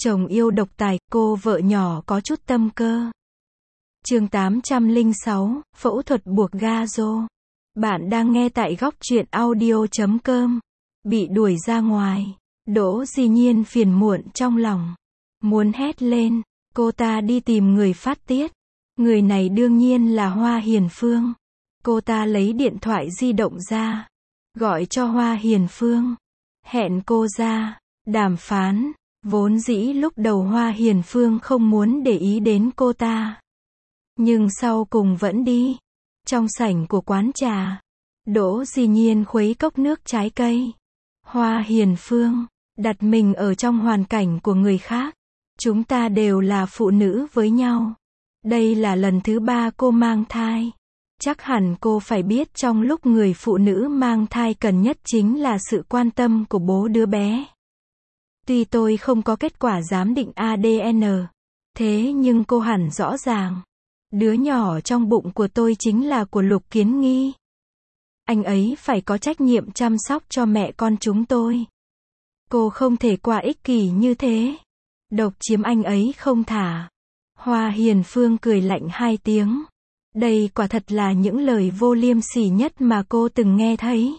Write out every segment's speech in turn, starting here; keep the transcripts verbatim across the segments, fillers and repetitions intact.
Chồng yêu độc tài, cô vợ nhỏ có chút tâm cơ. Chương tám trăm lẻ sáu, phẫu thuật buộc ga rô. Bạn đang nghe tại góc truyện audio chấm com. Bị đuổi ra ngoài. Đỗ Di Nhiên phiền muộn trong lòng. Muốn hét lên. Cô ta đi tìm người phát tiết. Người này đương nhiên là Hoa Hiền Phương. Cô ta lấy điện thoại di động ra. Gọi cho Hoa Hiền Phương. Hẹn cô ra. Đàm phán. Vốn dĩ lúc đầu Hoa Hiền Phương không muốn để ý đến cô ta. Nhưng sau cùng vẫn đi. Trong sảnh của quán trà. Đỗ Di Nhiên khuấy cốc nước trái cây. Hoa Hiền Phương. Đặt mình ở trong hoàn cảnh của người khác. Chúng ta đều là phụ nữ với nhau. Đây là lần thứ ba cô mang thai. Chắc hẳn cô phải biết trong lúc người phụ nữ mang thai cần nhất chính là sự quan tâm của bố đứa bé. Tuy tôi không có kết quả giám định a đê en, thế nhưng cô hẳn rõ ràng. Đứa nhỏ trong bụng của tôi chính là của Lục Kiến Nghi. Anh ấy phải có trách nhiệm chăm sóc cho mẹ con chúng tôi. Cô không thể quá ích kỷ như thế. Độc chiếm anh ấy không thả. Hoa Hiền Phương cười lạnh hai tiếng. Đây quả thật là những lời vô liêm sỉ nhất mà cô từng nghe thấy.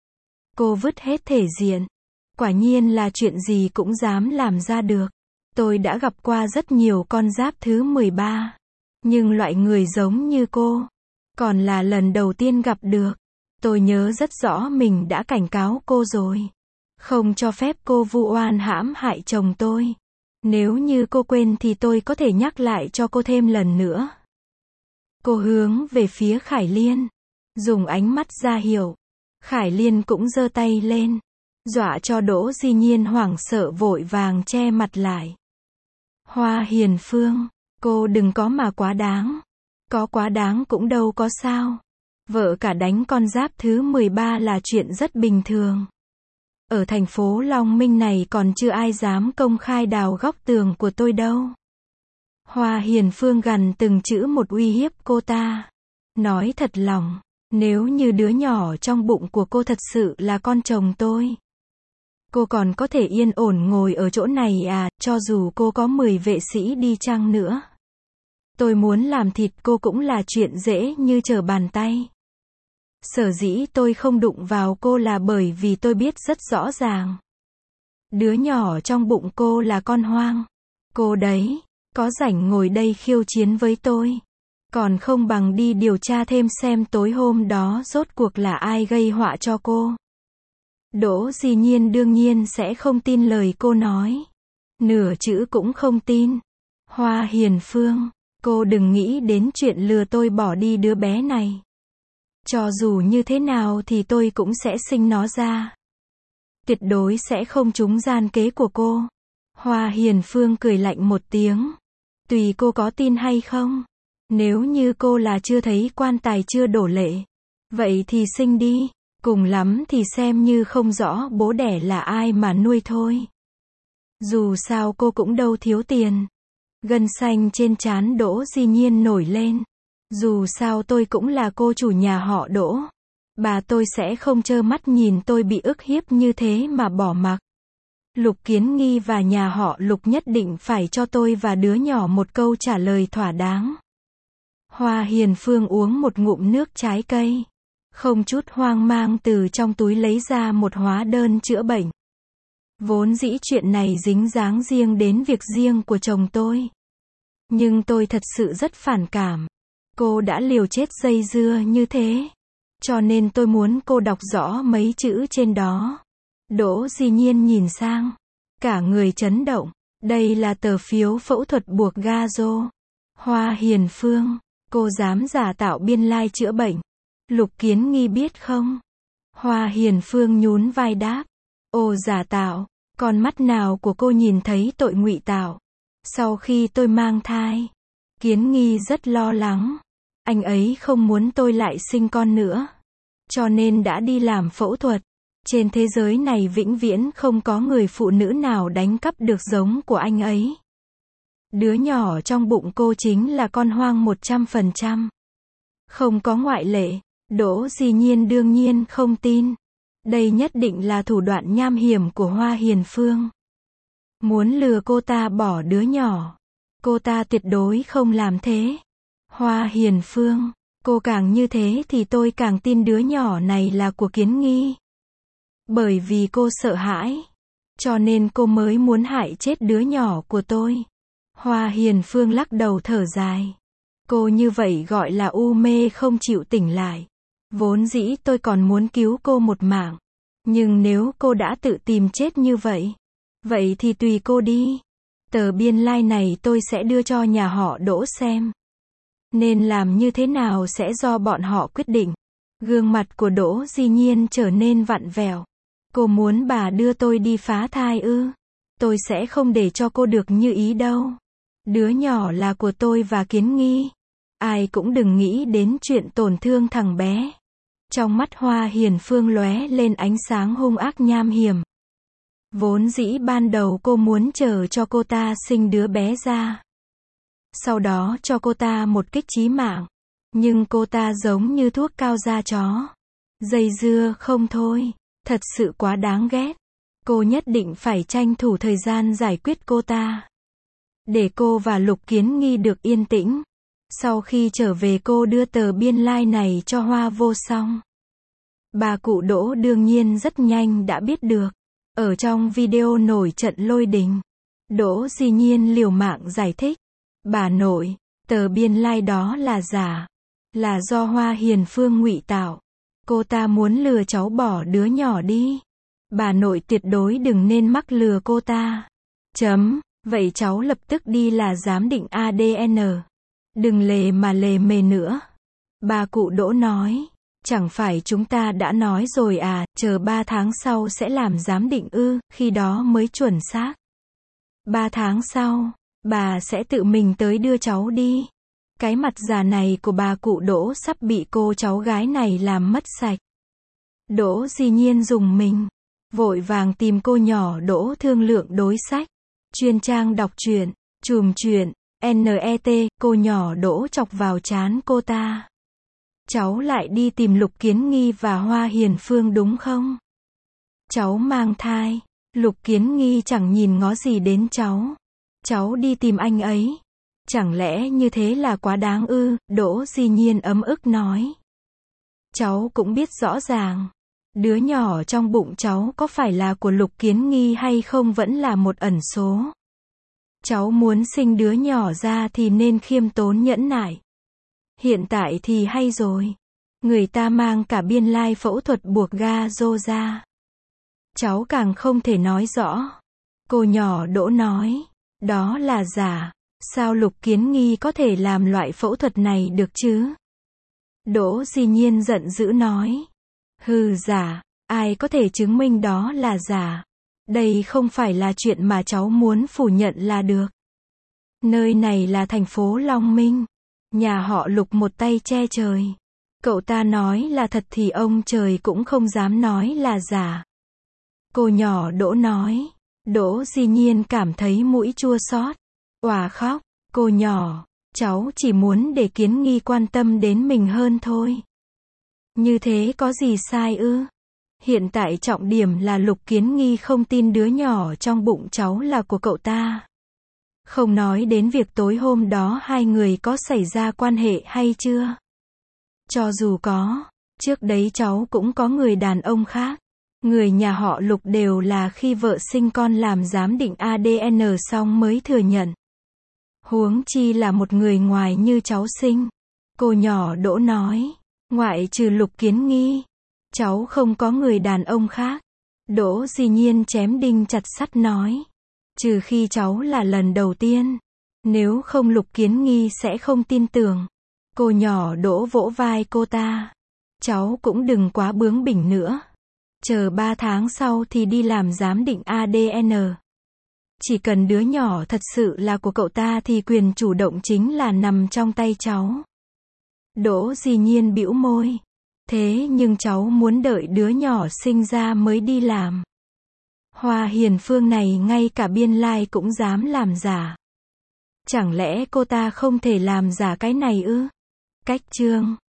Cô vứt hết thể diện. Quả nhiên là chuyện gì cũng dám làm ra được. Tôi đã gặp qua rất nhiều con giáp thứ mười ba. Nhưng loại người giống như cô, còn là lần đầu tiên gặp được. Tôi nhớ rất rõ mình đã cảnh cáo cô rồi. Không cho phép cô vu oan hãm hại chồng tôi. Nếu như cô quên thì tôi có thể nhắc lại cho cô thêm lần nữa. Cô hướng về phía Khải Liên. Dùng ánh mắt ra hiệu. Khải Liên cũng giơ tay lên. Dọa cho Đỗ Di Nhiên hoảng sợ vội vàng che mặt lại. Hoa Hiền Phương. Cô đừng có mà quá đáng. Có quá đáng cũng đâu có sao. Vợ cả đánh con giáp thứ mười ba là chuyện rất bình thường. Ở thành phố Long Minh này còn chưa ai dám công khai đào góc tường của tôi đâu. Hoa Hiền Phương gằn từng chữ một uy hiếp cô ta. Nói thật lòng, nếu như đứa nhỏ trong bụng của cô thật sự là con chồng tôi, cô còn có thể yên ổn ngồi ở chỗ này à, cho dù cô có mười vệ sĩ đi chăng nữa. Tôi muốn làm thịt cô cũng là chuyện dễ như trở bàn tay. Sở dĩ tôi không đụng vào cô là bởi vì tôi biết rất rõ ràng. Đứa nhỏ trong bụng cô là con hoang. Cô đấy, có rảnh ngồi đây khiêu chiến với tôi. Còn không bằng đi điều tra thêm xem tối hôm đó rốt cuộc là ai gây họa cho cô. Đỗ Di Nhiên đương nhiên sẽ không tin lời cô nói. Nửa chữ cũng không tin. Hoa Hiền Phương, cô đừng nghĩ đến chuyện lừa tôi bỏ đi đứa bé này. Cho dù như thế nào thì tôi cũng sẽ sinh nó ra. Tuyệt đối sẽ không trúng gian kế của cô. Hoa Hiền Phương cười lạnh một tiếng. Tùy cô có tin hay không. Nếu như cô là chưa thấy quan tài chưa đổ lệ, vậy thì sinh đi. Cùng lắm thì xem như không rõ bố đẻ là ai mà nuôi thôi. Dù sao cô cũng đâu thiếu tiền. Gân xanh trên trán Đỗ Di Nhiên nổi lên. Dù sao tôi cũng là cô chủ nhà họ Đỗ. Bà tôi sẽ không trơ mắt nhìn tôi bị ức hiếp như thế mà bỏ mặc. Lục Kiến Nghi và nhà họ Lục nhất định phải cho tôi và đứa nhỏ một câu trả lời thỏa đáng. Hoa Hiền Phương uống một ngụm nước trái cây. Không chút hoang mang từ trong túi lấy ra một hóa đơn chữa bệnh. Vốn dĩ chuyện này dính dáng riêng đến việc riêng của chồng tôi. Nhưng tôi thật sự rất phản cảm. Cô đã liều chết dây dưa như thế. Cho nên tôi muốn cô đọc rõ mấy chữ trên đó. Đỗ Di Nhiên nhìn sang. Cả người chấn động. Đây là tờ phiếu phẫu thuật buộc ga rô. Hoa Hiền Phương, cô dám giả tạo biên lai like chữa bệnh. Lục Kiến Nghi biết không? Hoa Hiền Phương nhún vai đáp. Ồ, giả tạo, con mắt nào của cô nhìn thấy tội ngụy tạo. Sau khi tôi mang thai, Kiến Nghi rất lo lắng. Anh ấy không muốn tôi lại sinh con nữa. Cho nên đã đi làm phẫu thuật. Trên thế giới này vĩnh viễn không có người phụ nữ nào đánh cắp được giống của anh ấy. Đứa nhỏ trong bụng cô chính là con hoang một trăm phần trăm. Không có ngoại lệ. Đỗ Di Nhiên đương nhiên không tin. Đây nhất định là thủ đoạn nham hiểm của Hoa Hiền Phương. Muốn lừa cô ta bỏ đứa nhỏ. Cô ta tuyệt đối không làm thế. Hoa Hiền Phương, cô càng như thế thì tôi càng tin đứa nhỏ này là của Kiến Nghi. Bởi vì cô sợ hãi, cho nên cô mới muốn hại chết đứa nhỏ của tôi. Hoa Hiền Phương lắc đầu thở dài. Cô như vậy gọi là u mê không chịu tỉnh lại. Vốn dĩ tôi còn muốn cứu cô một mạng. Nhưng nếu cô đã tự tìm chết như vậy, vậy thì tùy cô đi. Tờ biên lai like này tôi sẽ đưa cho nhà họ Đỗ xem. Nên làm như thế nào sẽ do bọn họ quyết định. Gương mặt của Đỗ Di Nhiên trở nên vặn vẹo. Cô muốn bà đưa tôi đi phá thai ư? Tôi sẽ không để cho cô được như ý đâu. Đứa nhỏ là của tôi và Kiến Nghi. Ai cũng đừng nghĩ đến chuyện tổn thương thằng bé. Trong mắt Hoa Hiền Phương lóe lên ánh sáng hung ác nham hiểm. Vốn dĩ ban đầu cô muốn chờ cho cô ta sinh đứa bé ra. Sau đó cho cô ta một kích chí mạng. Nhưng cô ta giống như thuốc cao da chó. Dây dưa không thôi. Thật sự quá đáng ghét. Cô nhất định phải tranh thủ thời gian giải quyết cô ta. Để cô và Lục Kiến Nghi được yên tĩnh. Sau khi trở về cô đưa tờ biên lai like này cho Hoa Vô Song. Bà cụ Đỗ đương nhiên rất nhanh đã biết được. Ở trong video nổi trận lôi đình, Đỗ Di Nhiên liều mạng giải thích. Bà nội, tờ biên lai like đó là giả. Là do Hoa Hiền Phương ngụy tạo. Cô ta muốn lừa cháu bỏ đứa nhỏ đi. Bà nội tuyệt đối đừng nên mắc lừa cô ta. Chấm. Vậy cháu lập tức đi là giám định a đê en. Đừng lề mà lề mề nữa. Bà cụ Đỗ nói. Chẳng phải chúng ta đã nói rồi à, chờ ba tháng sau sẽ làm giám định ư, khi đó mới chuẩn xác. Ba tháng sau, bà sẽ tự mình tới đưa cháu đi. Cái mặt già này của bà cụ Đỗ sắp bị cô cháu gái này làm mất sạch. Đỗ Di Nhiên dùng mình. Vội vàng tìm cô nhỏ Đỗ thương lượng đối sách. Chuyên trang đọc truyện, chùm truyện, net, cô nhỏ Đỗ chọc vào trán cô ta. Cháu lại đi tìm Lục Kiến Nghi và Hoa Hiền Phương đúng không? Cháu mang thai. Lục Kiến Nghi chẳng nhìn ngó gì đến cháu. Cháu đi tìm anh ấy. Chẳng lẽ như thế là quá đáng ư? Đỗ Di Nhiên ấm ức nói. Cháu cũng biết rõ ràng. Đứa nhỏ trong bụng cháu có phải là của Lục Kiến Nghi hay không vẫn là một ẩn số. Cháu muốn sinh đứa nhỏ ra thì nên khiêm tốn nhẫn nại. Hiện tại thì hay rồi. Người ta mang cả biên lai like phẫu thuật buộc ga rô ra. Cháu càng không thể nói rõ. Cô nhỏ Đỗ nói. Đó là giả. Sao Lục Kiến Nghi có thể làm loại phẫu thuật này được chứ? Đỗ Di Nhiên giận dữ nói. Hừ, giả. Ai có thể chứng minh đó là giả? Đây không phải là chuyện mà cháu muốn phủ nhận là được. Nơi này là thành phố Long Minh. Nhà họ Lục một tay che trời. Cậu ta nói là thật thì ông trời cũng không dám nói là giả. Cô nhỏ Đỗ nói. Đỗ Di Nhiên cảm thấy mũi chua xót. Òa khóc. Cô nhỏ, cháu chỉ muốn để Kiến Nghi quan tâm đến mình hơn thôi. Như thế có gì sai ư? Hiện tại trọng điểm là Lục Kiến Nghi không tin đứa nhỏ trong bụng cháu là của cậu ta. Không nói đến việc tối hôm đó hai người có xảy ra quan hệ hay chưa. Cho dù có, trước đấy cháu cũng có người đàn ông khác. Người nhà họ Lục đều là khi vợ sinh con làm giám định a đê en xong mới thừa nhận. Huống chi là một người ngoài như cháu sinh. Cô nhỏ Đỗ nói. Ngoại trừ Lục Kiến Nghi, cháu không có người đàn ông khác. Đỗ Di Nhiên chém đinh chặt sắt nói. Trừ khi cháu là lần đầu tiên. Nếu không Lục Kiến Nghi sẽ không tin tưởng. Cô nhỏ Đỗ vỗ vai cô ta. Cháu cũng đừng quá bướng bỉnh nữa. Chờ ba tháng sau thì đi làm giám định a đê en. Chỉ cần đứa nhỏ thật sự là của cậu ta thì quyền chủ động chính là nằm trong tay cháu. Đỗ Di Nhiên bĩu môi. Thế nhưng cháu muốn đợi đứa nhỏ sinh ra mới đi làm. Hoa Hiền Phương này ngay cả biên lai like cũng dám làm giả. Chẳng lẽ cô ta không thể làm giả cái này ư? Cách chương